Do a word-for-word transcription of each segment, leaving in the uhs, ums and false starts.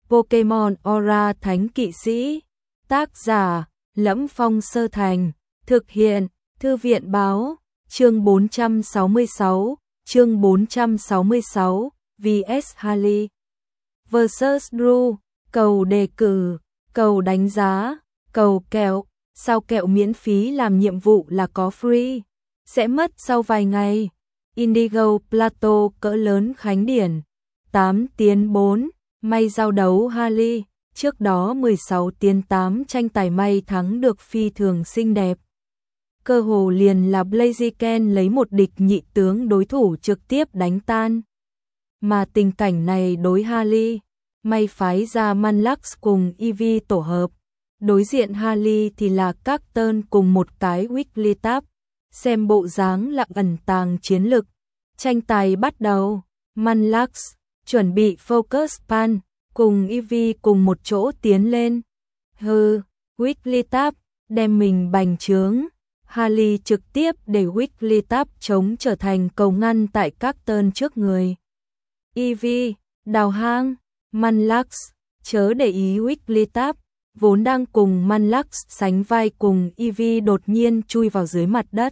Pokemon Aura Thánh Kỵ Sĩ. Tác giả: Lẫm Phong Sơ Thành. Thực hiện: Thư viện Báo. Chương bốn trăm sáu mươi sáu. Chương bốn trăm sáu mươi sáu. vê ét Harley versus. Drew. Cầu đề cử, cầu đánh giá, cầu kẹo. Sao kẹo miễn phí làm nhiệm vụ là có free? Sẽ mất sau vài ngày. Indigo Plateau cỡ lớn Khánh Điển. tám tiến bốn. May giao đấu Harley. Trước đó mười sáu tiến tám tranh tài may thắng được phi thường xinh đẹp. Cơ hồ liền là Blaziken lấy một địch nhị tướng đối thủ trực tiếp đánh tan. Mà tình cảnh này đối Harley, may phái ra Manlux cùng Eevee tổ hợp. Đối diện Harley thì là Cacturn cùng một cái Wigglytuff. Xem bộ dáng là ẩn tàng chiến lực. Tranh tài bắt đầu. Manlux chuẩn bị Focus Pan, cùng Eevee cùng một chỗ tiến lên. Hừ, Wigglytuff đem mình bành trướng. Harley trực tiếp để Wigglytuff chống trở thành cầu ngăn tại Cacturn trước người. Eevee đào hang. Manlux chớ để ý Wigglytuff, vốn đang cùng Manlux sánh vai cùng Eevee đột nhiên chui vào dưới mặt đất.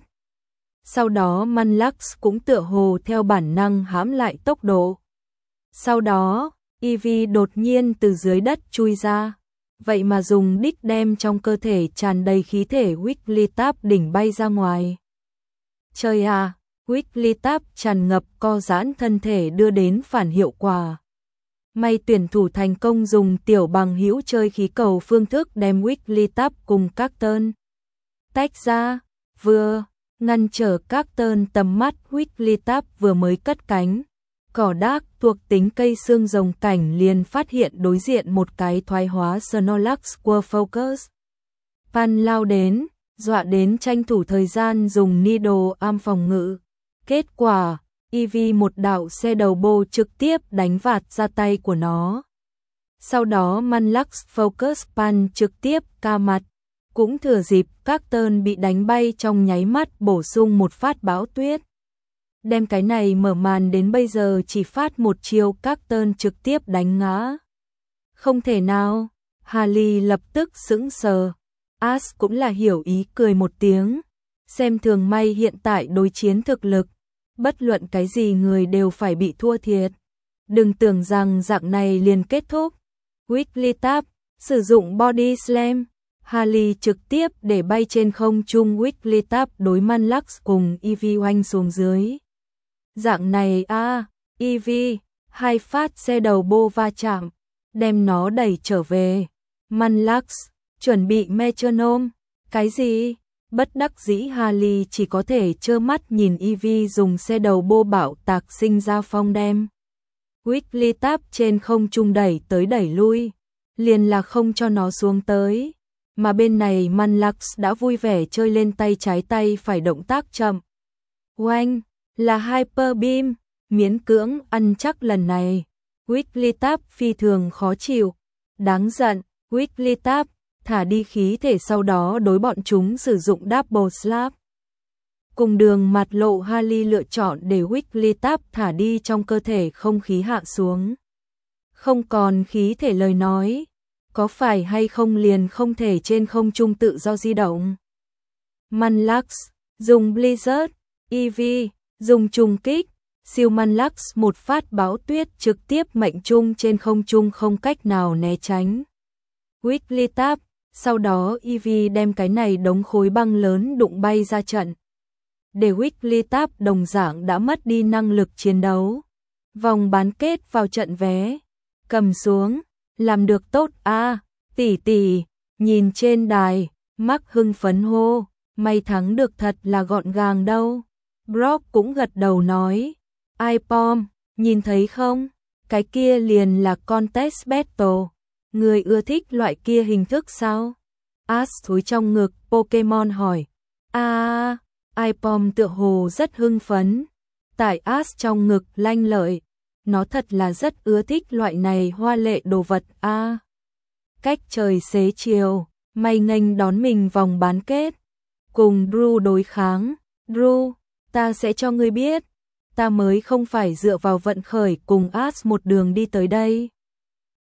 Sau đó Manlux cũng tựa hồ theo bản năng hãm lại tốc độ. Sau đó, Eevee đột nhiên từ dưới đất chui ra, vậy mà dùng đích đem trong cơ thể tràn đầy khí thể Wigglytuff đỉnh bay ra ngoài. Trời à, Wigglytuff tràn ngập co giãn thân thể đưa đến phản hiệu quả. May tuyển thủ thành công dùng tiểu bằng hữu chơi khí cầu phương thức đem Wigglytuff cùng Cacturn tách ra, vừa ngăn trở Cacturn tầm mắt. Wigglytuff vừa mới cất cánh, cỏ đác thuộc tính cây xương rồng cảnh liền phát hiện đối diện một cái thoái hóa Snorlax của Focus Pan lao đến, dọa đến tranh thủ thời gian dùng Needle Arm phòng ngự. Kết quả, Eevee một đạo xe đầu bô trực tiếp đánh vạt ra tay của nó. Sau đó Manlux Focus Pan trực tiếp ca mặt, cũng thừa dịp Cacturn bị đánh bay trong nháy mắt bổ sung một phát bão tuyết. Đem cái này mở màn đến bây giờ chỉ phát một chiêu Cacturn trực tiếp đánh ngã. Không thể nào, Harley lập tức sững sờ. Ash cũng là hiểu ý cười một tiếng. Xem thường may hiện tại đối chiến thực lực, bất luận cái gì người đều phải bị thua thiệt. Đừng tưởng rằng dạng này liền kết thúc. Wigglytuff sử dụng Body Slam. Harley trực tiếp để bay trên không trung Wigglytuff đối Manlux cùng Eevee oanh xuống dưới. Dạng này a, à, Eevee, hai phát xe đầu bô va chạm, đem nó đẩy trở về. Manlux chuẩn bị metronome. Cái gì? Bất đắc dĩ Harley chỉ có thể trơ mắt nhìn Eevee dùng xe đầu bô bạo tạc sinh ra phong đem Wigglytuff trên không trung đẩy tới đẩy lui, liền là không cho nó xuống tới. Mà bên này Manlux đã vui vẻ chơi lên tay trái tay phải động tác chậm. Oanh, là Hyper Beam, miễn cưỡng ăn chắc lần này. Wigglytuff phi thường khó chịu. Đáng giận, Wigglytuff, thả đi khí thể sau đó đối bọn chúng sử dụng Double Slap. Cùng đường mặt lộ Harley lựa chọn để Wigglytuff thả đi trong cơ thể không khí hạ xuống. Không còn khí thể lời nói, có phải hay không liền không thể trên không trung tự do di động. Manlux dùng Blizzard, Eevee dùng trùng kích, siêu Manlux một phát bão tuyết trực tiếp mệnh trung trên không trung không cách nào né tránh Wigglytuff. Sau đó Eevee đem cái này đống khối băng lớn đụng bay ra trận, để Wigglytuff đồng dạng đã mất đi năng lực chiến đấu. Vòng bán kết vào trận vé, cầm xuống, làm được tốt a, à, tỷ tỷ. Nhìn trên đài, Mark hưng phấn hô, may thắng được thật là gọn gàng đâu. Brock cũng gật đầu nói, ai pom, nhìn thấy không, cái kia liền là contest battle. Người ưa thích loại kia hình thức sao? Ash thối trong ngực Pokemon hỏi. À, iPom tựa hồ rất hưng phấn. Tại Ash trong ngực lanh lợi, nó thật là rất ưa thích loại này hoa lệ đồ vật a. À, cách trời xế chiều, may nghênh đón mình vòng bán kết, cùng Drew đối kháng. Drew, ta sẽ cho ngươi biết, ta mới không phải dựa vào vận khởi cùng Ash một đường đi tới đây.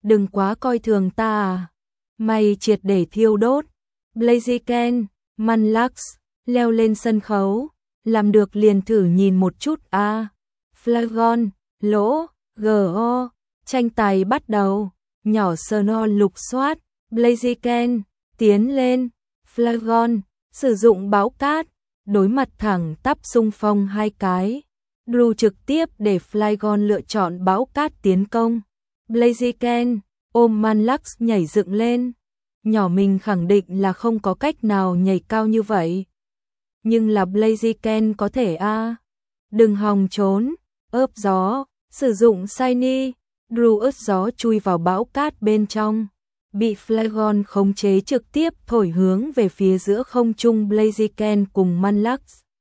đừng quá coi thường ta à. Mày triệt để thiêu đốt. Blaziken, Manlax, leo lên sân khấu, làm được liền thử nhìn một chút a. À. Flagon, lỗ, go, tranh tài bắt đầu, nhỏ Sno lục soát, Blaziken, tiến lên, Flagon, sử dụng báo cát, đối mặt thẳng tắp xung phong hai cái. Drew trực tiếp để Flagon lựa chọn báo cát tiến công. Blaziken, ôm Manlax nhảy dựng lên. Nhỏ mình khẳng định là không có cách nào nhảy cao như vậy. Nhưng là Blaziken có thể a. À. Đừng hòng trốn, ướp gió, sử dụng Shiny, Drew ướt gió chui vào bão cát bên trong. Bị Flagon khống chế trực tiếp thổi hướng về phía giữa không trung Blaziken cùng Manlax.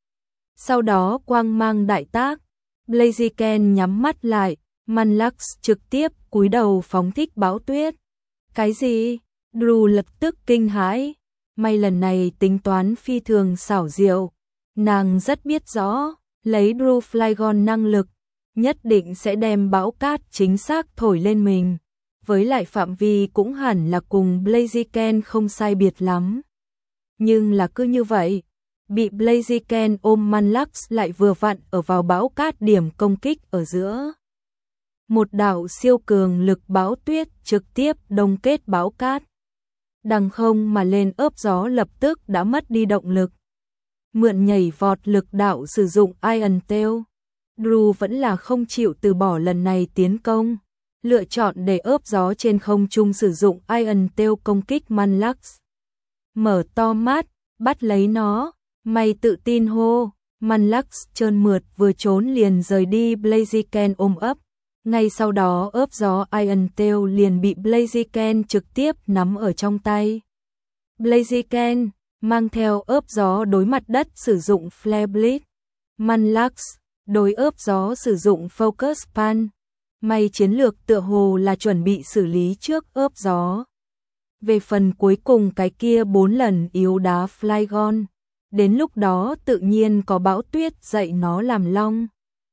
Sau đó quang mang đại tác, Blaziken nhắm mắt lại, Manlax trực tiếp cúi đầu phóng thích bão tuyết. Cái gì? Drew lập tức kinh hãi, may lần này tính toán phi thường xảo diệu. Nàng rất biết rõ, lấy Drew Flagon năng lực, nhất định sẽ đem bão cát chính xác thổi lên mình. Với lại phạm vi cũng hẳn là cùng Blaziken không sai biệt lắm. Nhưng là cứ như vậy, bị Blaziken ôm Manlax lại vừa vặn ở vào bão cát điểm công kích ở giữa. Một đạo siêu cường lực bão tuyết trực tiếp đông kết bão cát. Đằng không mà lên ướp gió lập tức đã mất đi động lực. Mượn nhảy vọt lực đạo sử dụng Iron Tail. Drew vẫn là không chịu từ bỏ lần này tiến công. Lựa chọn để ướp gió trên không trung sử dụng Iron Tail công kích Manlax. Mở to mắt, bắt lấy nó, mày tự tin hô. Manlax trơn mượt vừa trốn liền rời đi Blaziken ôm ấp. Ngay sau đó ướp gió Iron Tail liền bị Blaziken trực tiếp nắm ở trong tay. Blaziken mang theo ướp gió đối mặt đất sử dụng Flare Blitz. Manlax đối ướp gió sử dụng Focus Pan. May chiến lược tựa hồ là chuẩn bị xử lý trước ướp gió. Về phần cuối cùng cái kia bốn lần yếu đá Flagon, đến lúc đó tự nhiên có bão tuyết dạy nó làm long.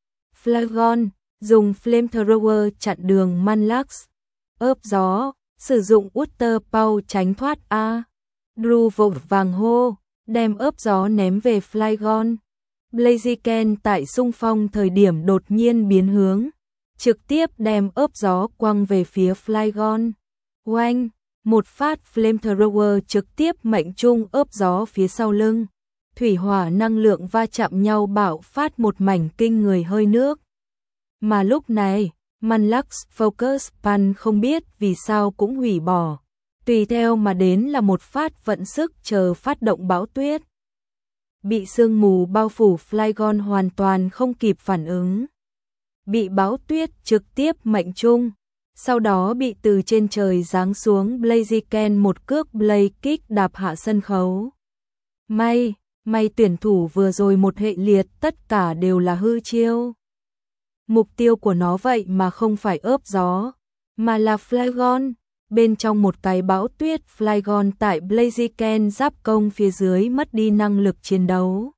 Flagon dùng Flamethrower chặn đường Manlax. Ướp gió sử dụng Water Power tránh thoát a. Drew vội vàng hô, đem ướp gió ném về Flagon. Blaziken tại xung phong thời điểm đột nhiên biến hướng, trực tiếp đem ướp gió quăng về phía Flagon. Oanh, một phát Flamethrower trực tiếp mệnh trung ướp gió phía sau lưng. Thủy hỏa năng lượng va chạm nhau bạo phát một mảnh kinh người hơi nước. Mà lúc này, Manlax Focus Pan không biết vì sao cũng hủy bỏ. Tùy theo mà đến là một phát vận sức chờ phát động bão tuyết. Bị sương mù bao phủ Flagon hoàn toàn không kịp phản ứng. Bị bão tuyết trực tiếp mệnh trung. Sau đó bị từ trên trời giáng xuống Blaziken một cước Blaze Kick đạp hạ sân khấu. May, may tuyển thủ vừa rồi một hệ liệt tất cả đều là hư chiêu. Mục tiêu của nó vậy mà không phải ướp gió, mà là Flagon. Bên trong một cái bão tuyết, Flagon tại Blaziken giáp công phía dưới mất đi năng lực chiến đấu.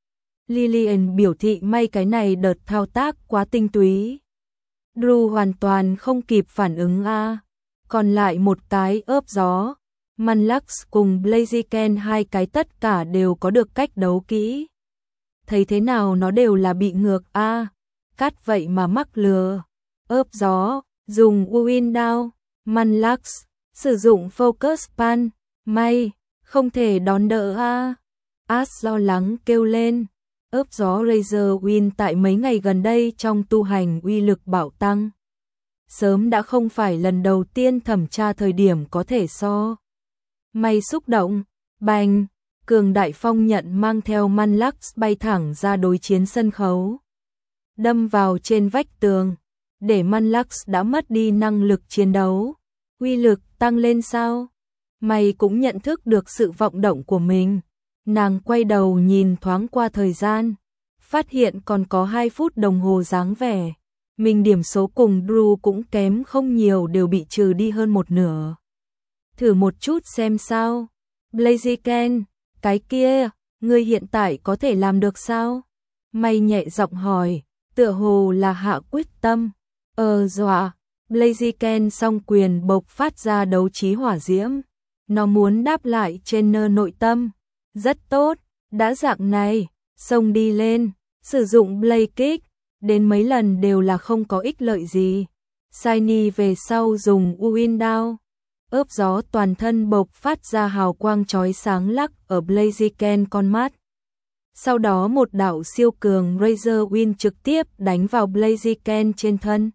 Lillian biểu thị may cái này đợt thao tác quá tinh túy. Drew hoàn toàn không kịp phản ứng a. Còn lại một cái ướp gió, Manlax cùng Blaziken hai cái tất cả đều có được cách đấu kỹ. Thấy thế nào nó đều là bị ngược a. Cát vậy mà mắc lừa. Ướp gió, dùng Wind Down. Manlax sử dụng Focus Pan. May, không thể đón đỡ a. Ash lo lắng kêu lên. Ướp gió Razor Wind tại mấy ngày gần đây trong tu hành uy lực bạo tăng. Sớm đã không phải lần đầu tiên thẩm tra thời điểm có thể so. May xúc động, bành, cường đại phong nhận mang theo Manlax bay thẳng ra đối chiến sân khấu. Đâm vào trên vách tường, để Manlax đã mất đi năng lực chiến đấu. Uy lực tăng lên sao? May cũng nhận thức được sự vọng động của mình. Nàng quay đầu nhìn thoáng qua thời gian, phát hiện còn có hai phút đồng hồ dáng vẻ. Mình điểm số cùng Drew cũng kém không nhiều, đều bị trừ đi hơn một nửa. Thử một chút xem sao. Blaziken, cái kia, ngươi hiện tại có thể làm được sao? May nhẹ giọng hỏi, tựa hồ là hạ quyết tâm. Ờ dọa, Blaziken song quyền bộc phát ra đấu trí hỏa diễm. Nó muốn đáp lại trên nơ nội tâm. Rất tốt, đã dạng này, xông đi lên, sử dụng Blaze Kick, đến mấy lần đều là không có ích lợi gì. Shiny về sau dùng Wind Down, ướp gió toàn thân bộc phát ra hào quang chói sáng lắc ở Blaziken con mắt. Sau đó một đạo siêu cường Razor Wind trực tiếp đánh vào Blaziken trên thân.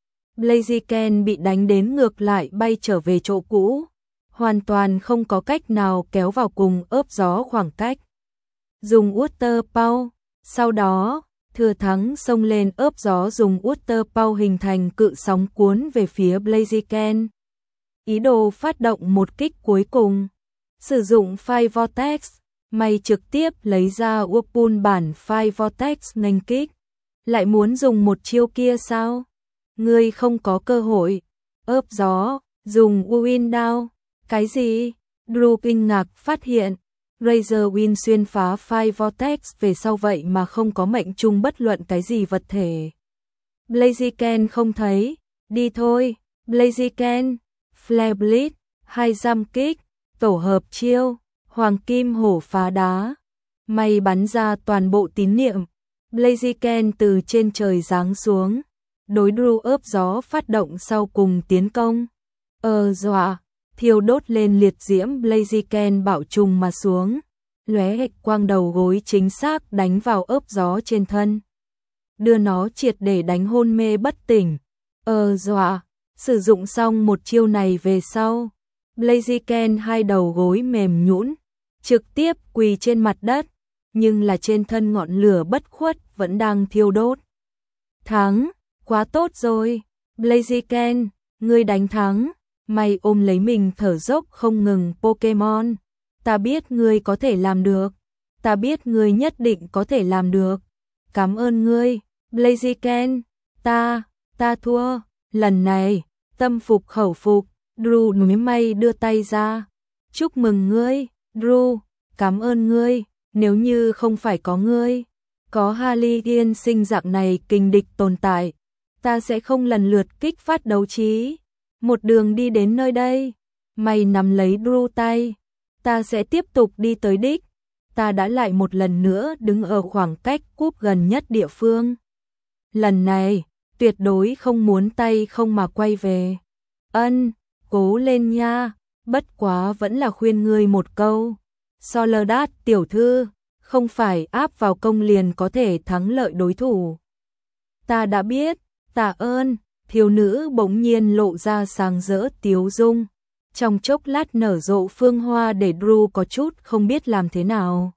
Blaziken bị đánh đến ngược lại bay trở về chỗ cũ, hoàn toàn không có cách nào kéo vào cùng ướp gió khoảng cách. Dùng Water Power, sau đó, thừa thắng xông lên ướp gió dùng Water Power hình thành cự sóng cuốn về phía Blaziken. Ý đồ phát động một kích cuối cùng. Sử dụng Fire Vortex, mày trực tiếp lấy ra Whirlpool bản Fire Vortex nghênh kích. Lại muốn dùng một chiêu kia sao? Ngươi không có cơ hội. Ướp gió, dùng Wind Down. Cái gì? Drew kinh ngạc phát hiện. Razor Wind xuyên phá Fire Vortex về sau vậy mà không có mệnh trung bất luận cái gì vật thể. Blaziken không thấy. Đi thôi, Blaziken. Flare Blitz, hai jump kick, tổ hợp chiêu, hoàng kim hổ phá đá. Mày bắn ra toàn bộ tín niệm. Blaziken từ trên trời giáng xuống. Đối Drew ướp gió phát động sau cùng tiến công. Ờ dọa, thiêu đốt lên liệt diễm Blaziken bạo trùng mà xuống. Lóe hạch quang đầu gối chính xác đánh vào ướp gió trên thân. Đưa nó triệt để đánh hôn mê bất tỉnh. Ờ dọa. Sử dụng xong một chiêu này về sau, Blaziken hai đầu gối mềm nhũn, trực tiếp quỳ trên mặt đất, nhưng là trên thân ngọn lửa bất khuất vẫn đang thiêu đốt. Thắng, quá tốt rồi, Blaziken, ngươi đánh thắng, mày ôm lấy mình thở dốc không ngừng Pokemon, ta biết ngươi có thể làm được, ta biết ngươi nhất định có thể làm được, cảm ơn ngươi, Blaziken, ta, ta thua. Lần này, tâm phục khẩu phục, Drew núi may đưa tay ra. Chúc mừng ngươi, Drew, cảm ơn ngươi, nếu như không phải có ngươi, có Harley Yên sinh dạng này kình địch tồn tại, ta sẽ không lần lượt kích phát đấu trí. Một đường đi đến nơi đây, mày nắm lấy Drew tay, ta sẽ tiếp tục đi tới đích, ta đã lại một lần nữa đứng ở khoảng cách cúp gần nhất địa phương. Lần này, tuyệt đối không muốn tay không mà quay về. Ân, cố lên nha, bất quá vẫn là khuyên ngươi một câu. Soledad tiểu thư, không phải áp vào công liền có thể thắng lợi đối thủ. Ta đã biết, tạ ơn, thiếu nữ bỗng nhiên lộ ra sáng rỡ tiếu dung. Trong chốc lát nở rộ phương hoa để Drew có chút không biết làm thế nào.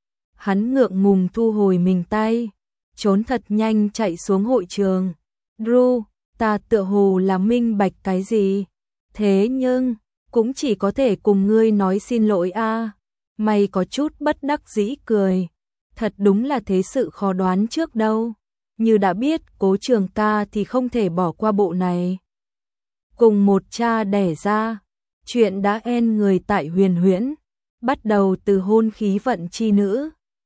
Hắn ngượng ngùng thu hồi mình tay, trốn thật nhanh chạy xuống hội trường. Drew, ta tựa hồ là minh bạch cái gì? Thế nhưng, cũng chỉ có thể cùng ngươi nói xin lỗi a. À. Mày có chút bất đắc dĩ cười. Thật đúng là thế sự khó đoán trước đâu. Như đã biết Cố Trường ca thì không thể bỏ qua bộ này. Cùng một cha đẻ ra, chuyện đã end người tại Huyền Huyễn. Bắt đầu từ hôn khí vận chi nữ.